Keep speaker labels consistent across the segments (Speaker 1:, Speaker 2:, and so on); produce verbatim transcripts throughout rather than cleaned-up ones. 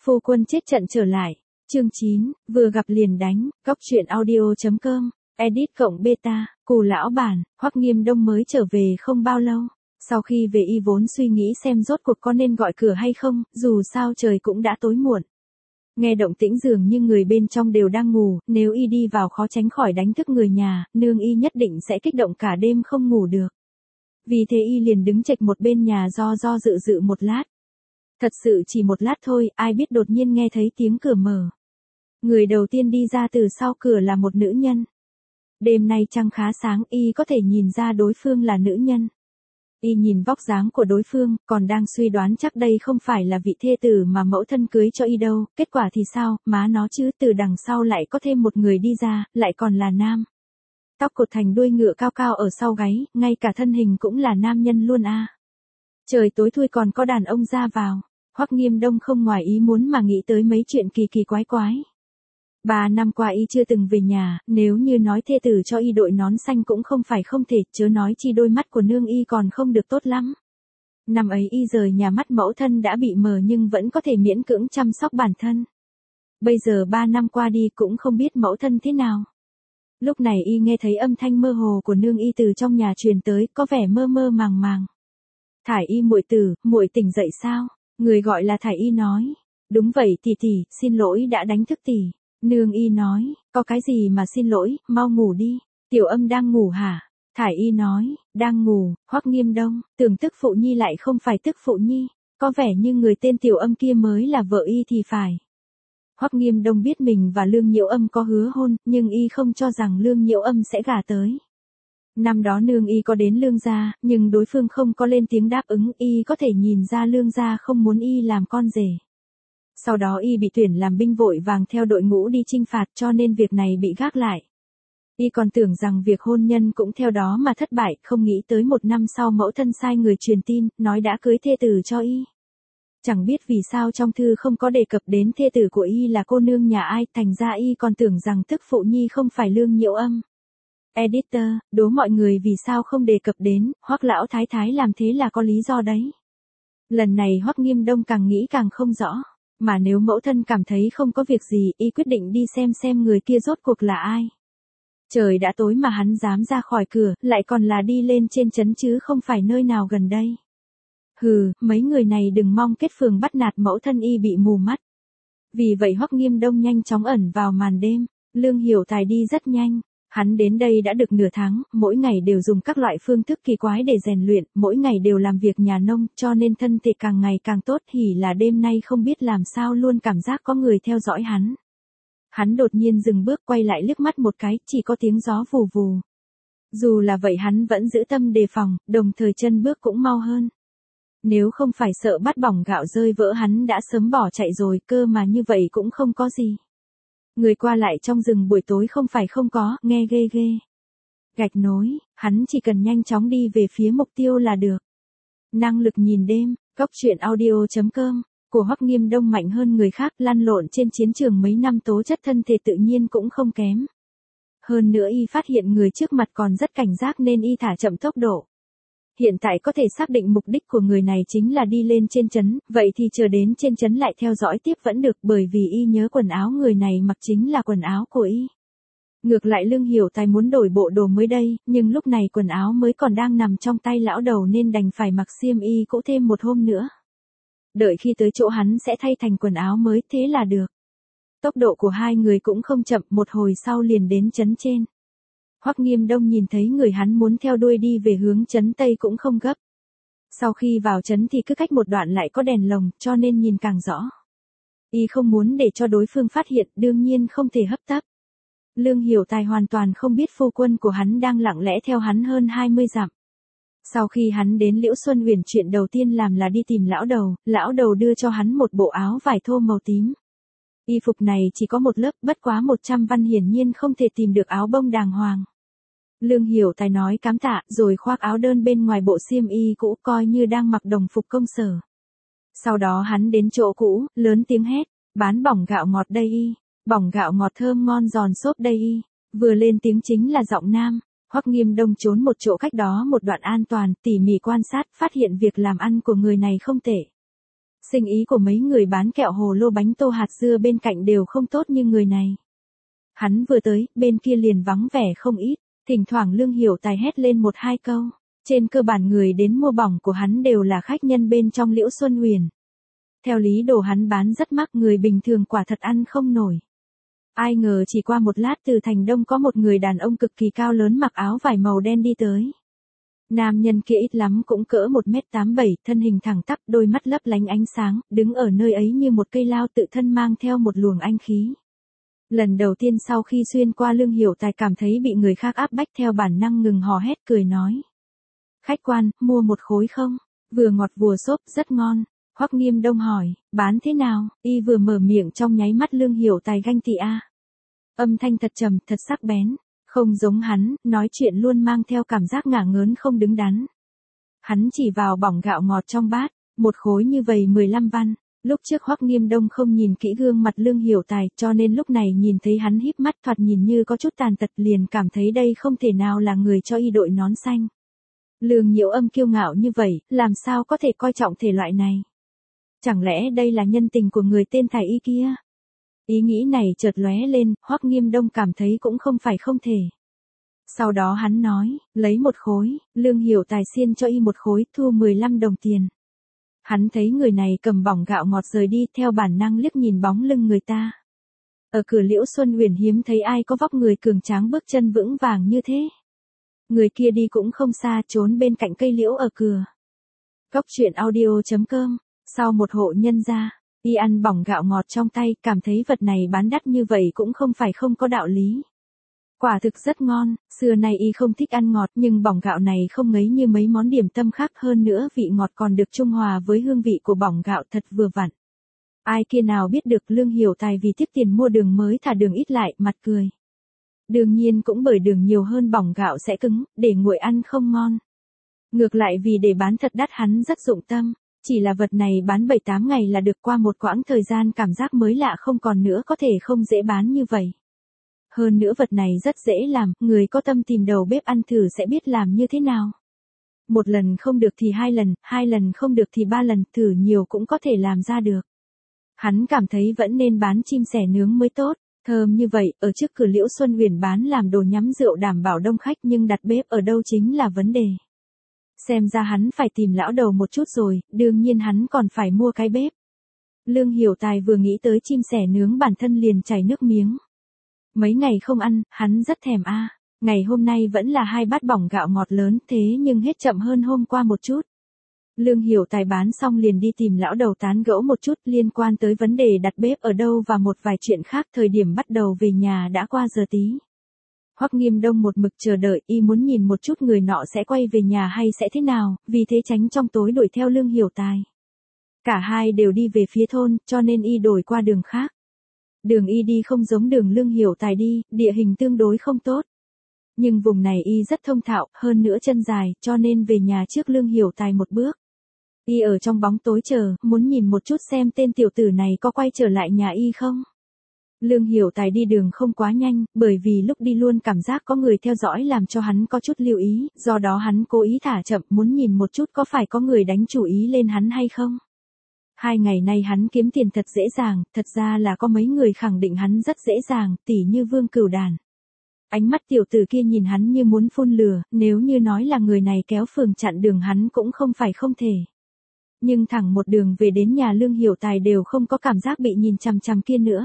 Speaker 1: Phu quân chết trận trở lại. Chương chín, vừa gặp liền đánh, góc truyện audio chấm com, edit cộng beta, Cù lão bản, Hoắc Nghiêm Đông mới trở về không bao lâu. Sau khi về y vốn suy nghĩ xem rốt cuộc có nên gọi cửa hay không, dù sao trời cũng đã tối muộn. Nghe động tĩnh dường như người bên trong đều đang ngủ, nếu y đi vào khó tránh khỏi đánh thức người nhà, nương y nhất định sẽ kích động cả đêm không ngủ được. Vì thế y liền đứng chệch một bên nhà do do dự dự một lát. Thật sự chỉ một lát thôi, ai biết đột nhiên nghe thấy tiếng cửa mở. Người đầu tiên đi ra từ sau cửa là một nữ nhân. Đêm nay trăng khá sáng, y có thể nhìn ra đối phương là nữ nhân. Y nhìn vóc dáng của đối phương, còn đang suy đoán chắc đây không phải là vị thê tử mà mẫu thân cưới cho y đâu, kết quả thì sao, má nó chứ, từ đằng sau lại có thêm một người đi ra, lại còn là nam. Tóc cột thành đuôi ngựa cao cao ở sau gáy, ngay cả thân hình cũng là nam nhân luôn a. À. Trời tối thui còn có đàn ông ra vào, Hoắc Nghiêm Đông không ngoài ý muốn mà nghĩ tới mấy chuyện kỳ kỳ quái quái. Ba năm qua y chưa từng về nhà, nếu như nói thê tử cho y đội nón xanh cũng không phải không thể, chớ nói chi đôi mắt của nương y còn không được tốt lắm. Năm ấy y rời nhà mắt mẫu thân đã bị mờ nhưng vẫn có thể miễn cưỡng chăm sóc bản thân. Bây giờ ba năm qua đi cũng không biết mẫu thân thế nào. Lúc này y nghe thấy âm thanh mơ hồ của nương y từ trong nhà truyền tới, có vẻ mơ mơ màng màng. Thải y muội tử, muội tỉnh dậy sao? Người gọi là Thải y nói. Đúng vậy tỷ tỷ, xin lỗi đã đánh thức tỷ. Nương y nói, có cái gì mà xin lỗi, mau ngủ đi. Tiểu Âm đang ngủ hả? Thải y nói, đang ngủ. Hoắc Nghiêm Đông, tưởng tức phụ nhi lại không phải tức phụ nhi, có vẻ như người tên Tiểu Âm kia mới là vợ y thì phải. Hoắc Nghiêm Đông biết mình và Lương Nhiễu Âm có hứa hôn, nhưng y không cho rằng Lương Nhiễu Âm sẽ gả tới. Năm đó nương y có đến Lương gia, nhưng đối phương không có lên tiếng đáp ứng, y có thể nhìn ra Lương gia không muốn y làm con rể. Sau đó y bị tuyển làm binh vội vàng theo đội ngũ đi chinh phạt cho nên việc này bị gác lại. Y còn tưởng rằng việc hôn nhân cũng theo đó mà thất bại, không nghĩ tới một năm sau mẫu thân sai người truyền tin, nói đã cưới thê tử cho y. Chẳng biết vì sao trong thư không có đề cập đến thê tử của y là cô nương nhà ai, thành ra y còn tưởng rằng tức phụ nhi không phải Lương Nhiễu Âm. Editor, đố mọi người vì sao không đề cập đến, Hoắc lão thái thái làm thế là có lý do đấy. Lần này Hoắc Nghiêm Đông càng nghĩ càng không rõ. Mà nếu mẫu thân cảm thấy không có việc gì, y quyết định đi xem xem người kia rốt cuộc là ai. Trời đã tối mà hắn dám ra khỏi cửa, lại còn là đi lên trên trấn chứ không phải nơi nào gần đây. Hừ, mấy người này đừng mong kết phường bắt nạt mẫu thân y bị mù mắt. Vì vậy Hoắc Nghiêm Đông nhanh chóng ẩn vào màn đêm, Lương Hiểu Tài đi rất nhanh. Hắn đến đây đã được nửa tháng, mỗi ngày đều dùng các loại phương thức kỳ quái để rèn luyện, mỗi ngày đều làm việc nhà nông, cho nên thân thể càng ngày càng tốt, hỉ là đêm nay không biết làm sao luôn cảm giác có người theo dõi hắn. Hắn đột nhiên dừng bước quay lại liếc mắt một cái, chỉ có tiếng gió vù vù. Dù là vậy hắn vẫn giữ tâm đề phòng, đồng thời chân bước cũng mau hơn. Nếu không phải sợ bát bỏng gạo rơi vỡ hắn đã sớm bỏ chạy rồi, cơ mà như vậy cũng không có gì. Người qua lại trong rừng buổi tối không phải không có, nghe ghê ghê. Gạch nối, hắn chỉ cần nhanh chóng đi về phía mục tiêu là được. Năng lực nhìn đêm, góc truyện audio chấm com, của Hoắc Nghiêm Đông mạnh hơn người khác, lăn lộn trên chiến trường mấy năm tố chất thân thể tự nhiên cũng không kém. Hơn nữa y phát hiện người trước mặt còn rất cảnh giác nên y thả chậm tốc độ. Hiện tại có thể xác định mục đích của người này chính là đi lên trên trấn, vậy thì chờ đến trên trấn lại theo dõi tiếp vẫn được bởi vì y nhớ quần áo người này mặc chính là quần áo của y. Ngược lại Lương Hiểu Tài muốn đổi bộ đồ mới đây, nhưng lúc này quần áo mới còn đang nằm trong tay lão đầu nên đành phải mặc xiêm y cũ thêm một hôm nữa. Đợi khi tới chỗ hắn sẽ thay thành quần áo mới, thế là được. Tốc độ của hai người cũng không chậm, một hồi sau liền đến trấn trên. Hoắc Nghiêm Đông nhìn thấy người hắn muốn theo đuôi đi về hướng trấn Tây cũng không gấp. Sau khi vào trấn thì cứ cách một đoạn lại có đèn lồng, cho nên nhìn càng rõ. Y không muốn để cho đối phương phát hiện, đương nhiên không thể hấp tấp. Lương Hiểu Tài hoàn toàn không biết phu quân của hắn đang lặng lẽ theo hắn hơn hai mươi dặm. Sau khi hắn đến Liễu Xuân Huyền, chuyện đầu tiên làm là đi tìm lão đầu, lão đầu đưa cho hắn một bộ áo vải thô màu tím. Y phục này chỉ có một lớp, bất quá một trăm văn, hiển nhiên không thể tìm được áo bông đàng hoàng. Lương Hiểu Tài nói cám tạ, rồi khoác áo đơn bên ngoài bộ xiêm y cũ coi như đang mặc đồng phục công sở. Sau đó hắn đến chỗ cũ, lớn tiếng hét, bán bỏng gạo ngọt đây y, bỏng gạo ngọt thơm ngon giòn xốp đây y. Vừa lên tiếng chính là giọng nam. Hoắc Nghiêm Đông trốn một chỗ cách đó một đoạn an toàn, tỉ mỉ quan sát, phát hiện việc làm ăn của người này không tệ. Sinh ý của mấy người bán kẹo hồ lô bánh tô hạt dưa bên cạnh đều không tốt như người này. Hắn vừa tới, bên kia liền vắng vẻ không ít, thỉnh thoảng Lương Hiểu Tài hét lên một hai câu. Trên cơ bản người đến mua bỏng của hắn đều là khách nhân bên trong Liễu Xuân Huyền. Theo lý đồ hắn bán rất mắc, người bình thường quả thật ăn không nổi. Ai ngờ chỉ qua một lát từ thành đông có một người đàn ông cực kỳ cao lớn mặc áo vải màu đen đi tới. Nam nhân kia ít lắm cũng cỡ một mét tám bảy, thân hình thẳng tắp, đôi mắt lấp lánh ánh sáng, đứng ở nơi ấy như một cây lao tự thân mang theo một luồng anh khí. Lần đầu tiên sau khi xuyên qua Lương Hiểu Tài cảm thấy bị người khác áp bách, theo bản năng ngừng hò hét cười nói. Khách quan, mua một khối không? Vừa ngọt vừa xốp, rất ngon. Hoắc Nghiêm Đông hỏi, bán thế nào? Y vừa mở miệng trong nháy mắt Lương Hiểu Tài ganh tị a. Âm thanh thật trầm, thật sắc bén. Không giống hắn, nói chuyện luôn mang theo cảm giác ngả ngớn không đứng đắn. Hắn chỉ vào bỏng gạo ngọt trong bát, một khối như vậy mười lăm văn. Lúc trước Hoắc Nghiêm Đông không nhìn kỹ gương mặt Lương Hiểu Tài, cho nên lúc này nhìn thấy hắn híp mắt thoạt nhìn như có chút tàn tật, liền cảm thấy đây không thể nào là người cho y đội nón xanh. Lương Nhiễu Âm kiêu ngạo như vậy, làm sao có thể coi trọng thể loại này? Chẳng lẽ đây là nhân tình của người tên Thái Y kia? Ý nghĩ này chợt lóe lên, Hoắc Nghiêm Đông cảm thấy cũng không phải không thể. Sau đó hắn nói, lấy một khối, Lương Hiểu Tài xiên cho y một khối, thu mười lăm đồng tiền. Hắn thấy người này cầm bỏng gạo ngọt rời đi, theo bản năng liếc nhìn bóng lưng người ta. Ở cửa Liễu Xuân Huyền hiếm thấy ai có vóc người cường tráng bước chân vững vàng như thế. Người kia đi cũng không xa, trốn bên cạnh cây liễu ở cửa. Cốc truyện audio chấm com. Sau một hộ nhân gia, y ăn bỏng gạo ngọt trong tay, cảm thấy vật này bán đắt như vậy cũng không phải không có đạo lý. Quả thực rất ngon, xưa nay y không thích ăn ngọt, nhưng bỏng gạo này không ngấy như mấy món điểm tâm khác, hơn nữa vị ngọt còn được trung hòa với hương vị của bỏng gạo thật vừa vặn. Ai kia nào biết được Lương Hiểu Tài vì tiếc tiền mua đường mới thả đường ít lại, mặt cười. Đương nhiên cũng bởi đường nhiều hơn bỏng gạo sẽ cứng, để nguội ăn không ngon. Ngược lại vì để bán thật đắt hắn rất dụng tâm. Chỉ là vật này bán bảy tám ngày là được, qua một quãng thời gian cảm giác mới lạ không còn nữa, có thể không dễ bán như vậy. Hơn nữa vật này rất dễ làm, người có tâm tìm đầu bếp ăn thử sẽ biết làm như thế nào. Một lần không được thì hai lần, hai lần không được thì ba lần, thử nhiều cũng có thể làm ra được. Hắn cảm thấy vẫn nên bán chim sẻ nướng mới tốt, thơm như vậy, ở trước cửa Liễu Xuân Huyền bán làm đồ nhắm rượu đảm bảo đông khách, nhưng đặt bếp ở đâu chính là vấn đề. Xem ra hắn phải tìm lão đầu một chút rồi, đương nhiên hắn còn phải mua cái bếp. Lương Hiểu Tài vừa nghĩ tới chim sẻ nướng bản thân liền chảy nước miếng. Mấy ngày không ăn, hắn rất thèm a. Ngày hôm nay vẫn là hai bát bỏng gạo ngọt lớn, thế nhưng hết chậm hơn hôm qua một chút. Lương Hiểu Tài bán xong liền đi tìm lão đầu tán gẫu một chút liên quan tới vấn đề đặt bếp ở đâu và một vài chuyện khác. Thời điểm bắt đầu về nhà đã qua giờ tí. Hoắc Nghiêm Đông một mực chờ đợi, y muốn nhìn một chút người nọ sẽ quay về nhà hay sẽ thế nào, vì thế tránh trong tối đuổi theo Lương Hiểu Tài. Cả hai đều đi về phía thôn, cho nên y đổi qua đường khác. Đường y đi không giống đường Lương Hiểu Tài đi, địa hình tương đối không tốt. Nhưng vùng này y rất thông thạo, hơn nữa chân dài, cho nên về nhà trước Lương Hiểu Tài một bước. Y ở trong bóng tối chờ, muốn nhìn một chút xem tên tiểu tử này có quay trở lại nhà y không. Lương Hiểu Tài đi đường không quá nhanh, bởi vì lúc đi luôn cảm giác có người theo dõi làm cho hắn có chút lưu ý, do đó hắn cố ý thả chậm, muốn nhìn một chút có phải có người đánh chủ ý lên hắn hay không. Hai ngày nay hắn kiếm tiền thật dễ dàng, thật ra là có mấy người khẳng định hắn rất dễ dàng, tỉ như Vương Cửu Đàn. Ánh mắt tiểu tử kia nhìn hắn như muốn phun lửa, nếu như nói là người này kéo phường chặn đường hắn cũng không phải không thể. Nhưng thẳng một đường về đến nhà Lương Hiểu Tài đều không có cảm giác bị nhìn chằm chằm kia nữa.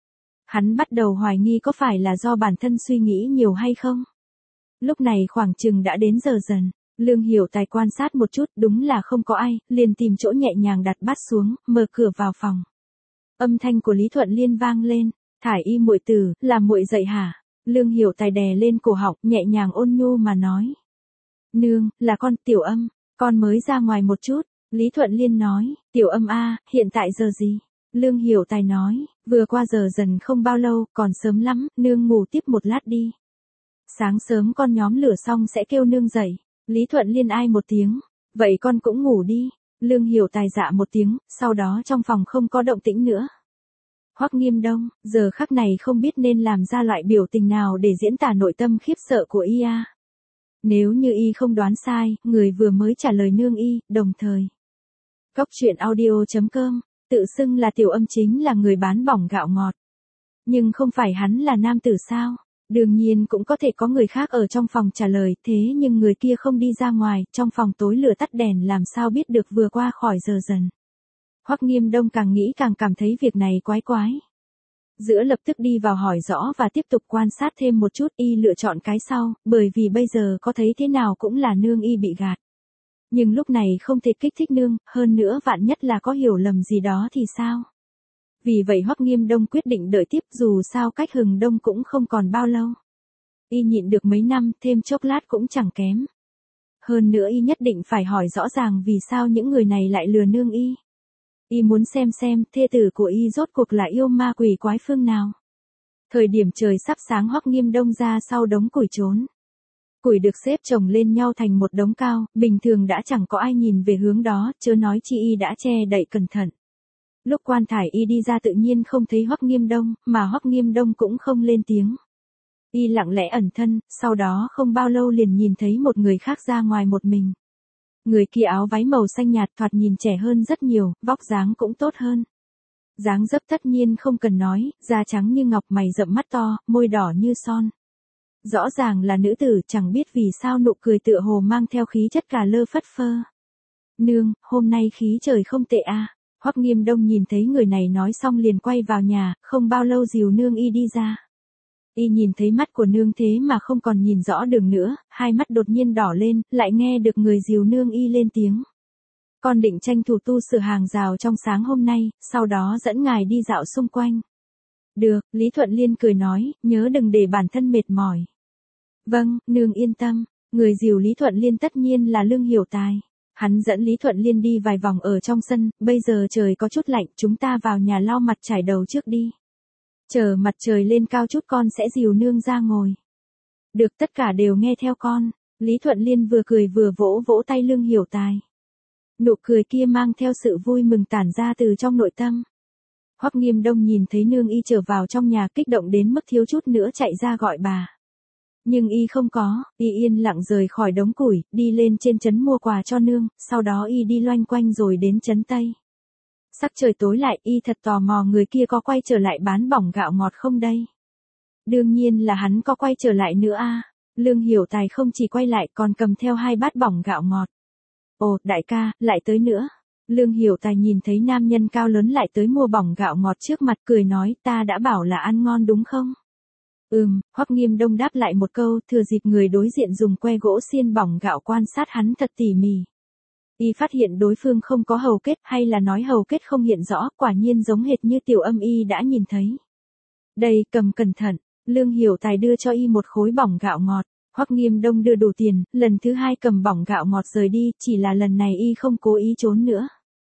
Speaker 1: Hắn bắt đầu hoài nghi có phải là do bản thân suy nghĩ nhiều hay không. Lúc này khoảng chừng đã đến giờ dần, Lương Hiểu Tài quan sát một chút, đúng là không có ai, liền tìm chỗ nhẹ nhàng đặt bát xuống, mở cửa vào phòng. Âm thanh của Lý Thuận Liên vang lên, "Thải Y muội tử, là muội dậy hả?" Lương Hiểu Tài đè lên cổ họng, nhẹ nhàng ôn nhu mà nói. "Nương, là con, Tiểu Âm, con mới ra ngoài một chút." Lý Thuận Liên nói, "Tiểu Âm a, hiện tại giờ gì?" Lương Hiểu Tài nói, "Vừa qua giờ dần không bao lâu, còn sớm lắm, nương ngủ tiếp một lát đi. Sáng sớm con nhóm lửa xong sẽ kêu nương dậy." Lý Thuận Liên ai một tiếng, "Vậy con cũng ngủ đi." Lương Hiểu Tài dạ một tiếng, sau đó trong phòng không có động tĩnh nữa. Hoắc Nghiêm Đông, giờ khắc này không biết nên làm ra loại biểu tình nào để diễn tả nội tâm khiếp sợ của y a. Nếu như y không đoán sai, người vừa mới trả lời nương y, đồng thời Cóc truyện audio chấm com, tự xưng là tiểu âm chính là người bán bỏng gạo ngọt. Nhưng không phải hắn là nam tử sao? Đương nhiên cũng có thể có người khác ở trong phòng trả lời, thế nhưng người kia không đi ra ngoài, trong phòng tối lửa tắt đèn làm sao biết được vừa qua khỏi giờ dần. Hoắc Nghiêm Đông càng nghĩ càng cảm thấy việc này quái quái. Giữa lập tức đi vào hỏi rõ và tiếp tục quan sát thêm một chút, y lựa chọn cái sau, bởi vì bây giờ có thấy thế nào cũng là nương y bị gạt. Nhưng lúc này không thể kích thích nương, hơn nữa vạn nhất là có hiểu lầm gì đó thì sao? Vì vậy Hoắc Nghiêm Đông quyết định đợi tiếp, dù sao cách hừng đông cũng không còn bao lâu. Y nhịn được mấy năm, thêm chốc lát cũng chẳng kém. Hơn nữa y nhất định phải hỏi rõ ràng vì sao những người này lại lừa nương y. Y muốn xem xem thê tử của y rốt cuộc là yêu ma quỷ quái phương nào. Thời điểm trời sắp sáng Hoắc Nghiêm Đông ra sau đống củi trốn. Củi được xếp chồng lên nhau thành một đống cao, bình thường đã chẳng có ai nhìn về hướng đó, chớ nói chi y đã che đậy cẩn thận. Lúc quan thải y đi ra tự nhiên không thấy Hoắc Nghiêm Đông, mà Hoắc Nghiêm Đông cũng không lên tiếng. Y lặng lẽ ẩn thân, sau đó không bao lâu liền nhìn thấy một người khác ra ngoài một mình. Người kia áo váy màu xanh nhạt, thoạt nhìn trẻ hơn rất nhiều, vóc dáng cũng tốt hơn. Dáng dấp tất nhiên không cần nói, da trắng như ngọc, mày rậm mắt to, môi đỏ như son. Rõ ràng là nữ tử, chẳng biết vì sao nụ cười tựa hồ mang theo khí chất cả lơ phất phơ. Nương, hôm nay khí trời không tệ à. Hoắc Nghiêm Đông nhìn thấy người này nói xong liền quay vào nhà, không bao lâu dìu nương y đi ra. Y nhìn thấy mắt của nương thế mà không còn nhìn rõ đường nữa, hai mắt đột nhiên đỏ lên, lại nghe được người dìu nương y lên tiếng. Con định tranh thủ tu sửa hàng rào trong sáng hôm nay, sau đó dẫn ngài đi dạo xung quanh. Được, Lý Thuận Liên cười nói, nhớ đừng để bản thân mệt mỏi. Vâng, nương yên tâm, người dìu Lý Thuận Liên tất nhiên là Lương Hiểu Tài. Hắn dẫn Lý Thuận Liên đi vài vòng ở trong sân, bây giờ trời có chút lạnh, chúng ta vào nhà lau mặt trải đầu trước đi. Chờ mặt trời lên cao chút con sẽ dìu nương ra ngồi. Được, tất cả đều nghe theo con. Lý Thuận Liên vừa cười vừa vỗ vỗ tay Lương Hiểu Tài. Nụ cười kia mang theo sự vui mừng tản ra từ trong nội tâm. Hoắc Nghiêm Đông nhìn thấy nương y trở vào trong nhà, kích động đến mức thiếu chút nữa chạy ra gọi bà. Nhưng y không có, y yên lặng rời khỏi đống củi, đi lên trên trấn mua quà cho nương, sau đó y đi loanh quanh rồi đến trấn Tây. Sắc trời tối lại, y thật tò mò người kia có quay trở lại bán bỏng gạo ngọt không đây. Đương nhiên là hắn có quay trở lại nữa a. À. Lương Hiểu Tài không chỉ quay lại còn cầm theo hai bát bỏng gạo ngọt. Ồ, đại ca, lại tới nữa. Lương Hiểu Tài nhìn thấy nam nhân cao lớn lại tới mua bỏng gạo ngọt trước mặt, cười nói, ta đã bảo là ăn ngon đúng không? Ừm, Hoắc Nghiêm Đông đáp lại một câu, thừa dịp người đối diện dùng que gỗ xiên bỏng gạo quan sát hắn thật tỉ mỉ. Y phát hiện đối phương không có hầu kết, hay là nói hầu kết không hiện rõ, quả nhiên giống hệt như tiểu âm y đã nhìn thấy. Đây, cầm cẩn thận. Lương Hiểu Tài đưa cho y một khối bỏng gạo ngọt. Hoắc Nghiêm Đông đưa đủ tiền, lần thứ hai cầm bỏng gạo ngọt rời đi, chỉ là lần này y không cố ý trốn nữa.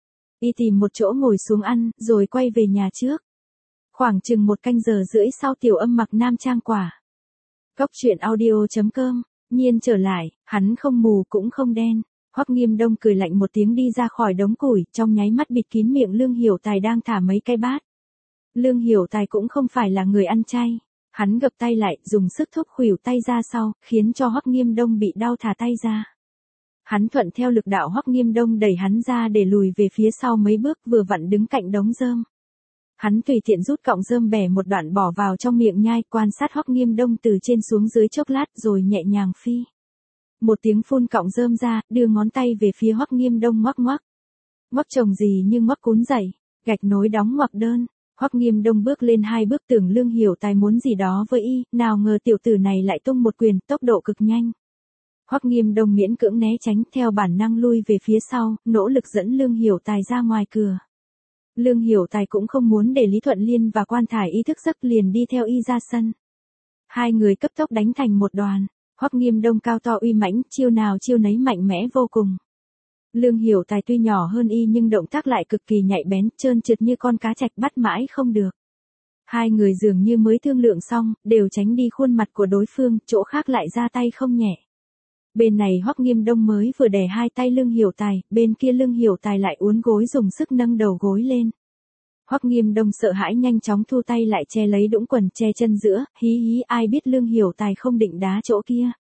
Speaker 1: Y tìm một chỗ ngồi xuống ăn, rồi quay về nhà trước. Khoảng chừng một canh giờ rưỡi sau tiểu âm mặc nam trang quả. Cóc truyện audio chấm com, nhiên trở lại, hắn không mù cũng không đen. Hoắc Nghiêm Đông cười lạnh một tiếng đi ra khỏi đống củi, trong nháy mắt bịt kín miệng Lương Hiểu Tài đang thả mấy cái bát. Lương Hiểu Tài cũng không phải là người ăn chay. Hắn gập tay lại, dùng sức thúc khuỷu tay ra sau, khiến cho Hoắc Nghiêm Đông bị đau thả tay ra. Hắn thuận theo lực đạo Hoắc Nghiêm Đông đẩy hắn ra để lùi về phía sau mấy bước, vừa vặn đứng cạnh đống rơm. Hắn tùy tiện rút cọng rơm bẻ một đoạn bỏ vào trong miệng nhai, quan sát Hoắc Nghiêm Đông từ trên xuống dưới chốc lát rồi nhẹ nhàng phi. Một tiếng phun cọng rơm ra, đưa ngón tay về phía Hoắc Nghiêm Đông ngoắc ngoắc. Ngoắc chồng gì như ngoắc cuốn dày, gạch nối đóng ngoặc đơn. Hoắc Nghiêm Đông bước lên hai bước, tưởng Lương Hiểu Tài muốn gì đó với y, nào ngờ tiểu tử này lại tung một quyền, tốc độ cực nhanh. Hoắc Nghiêm Đông miễn cưỡng né tránh, theo bản năng lui về phía sau, nỗ lực dẫn Lương Hiểu Tài ra ngoài cửa. Lương Hiểu Tài cũng không muốn để Lý Thuận Liên và quan thải y thức giấc, liền đi theo y ra sân. Hai người cấp tốc đánh thành một đoàn. Hoắc Nghiêm Đông cao to uy mãnh, chiêu nào chiêu nấy mạnh mẽ vô cùng. Lương Hiểu Tài tuy nhỏ hơn y nhưng động tác lại cực kỳ nhạy bén, trơn trượt như con cá trạch, bắt mãi không được. Hai người dường như mới thương lượng xong, đều tránh đi khuôn mặt của đối phương, chỗ khác lại ra tay không nhẹ. Bên này Hoắc Nghiêm Đông mới vừa đè hai tay Lương Hiểu Tài, bên kia Lương Hiểu Tài lại uốn gối dùng sức nâng đầu gối lên. Hoắc Nghiêm Đông sợ hãi nhanh chóng thu tay lại, che lấy đũng quần, che chân giữa, hí hí, ai biết Lương Hiểu Tài không định đá chỗ kia.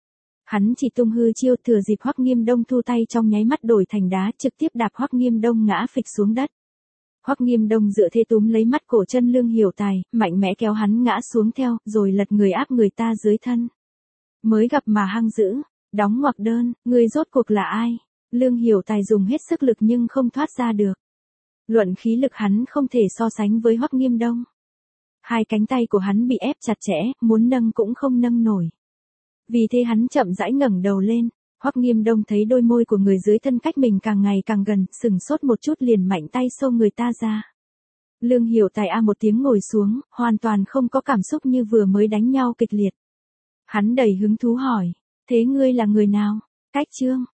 Speaker 1: Hắn chỉ tung hư chiêu, thừa dịp Hoắc Nghiêm Đông thu tay trong nháy mắt đổi thành đá, trực tiếp đạp Hoắc Nghiêm Đông ngã phịch xuống đất. Hoắc Nghiêm Đông dựa thế túm lấy mắt cổ chân Lương Hiểu Tài, mạnh mẽ kéo hắn ngã xuống theo, rồi lật người áp người ta dưới thân. Mới gặp mà hăng dữ, đóng ngoặc đơn, người rốt cuộc là ai? Lương Hiểu Tài dùng hết sức lực nhưng không thoát ra được. Luận khí lực hắn không thể so sánh với Hoắc Nghiêm Đông. Hai cánh tay của hắn bị ép chặt chẽ, muốn nâng cũng không nâng nổi. Vì thế hắn chậm rãi ngẩng đầu lên, Hoắc Nghiêm Đông thấy đôi môi của người dưới thân cách mình càng ngày càng gần, sừng sốt một chút liền mạnh tay xô người ta ra. Lương Hiểu Tài a một tiếng ngồi xuống, hoàn toàn không có cảm xúc như vừa mới đánh nhau kịch liệt. Hắn đầy hứng thú hỏi, thế ngươi là người nào? Cách Trương,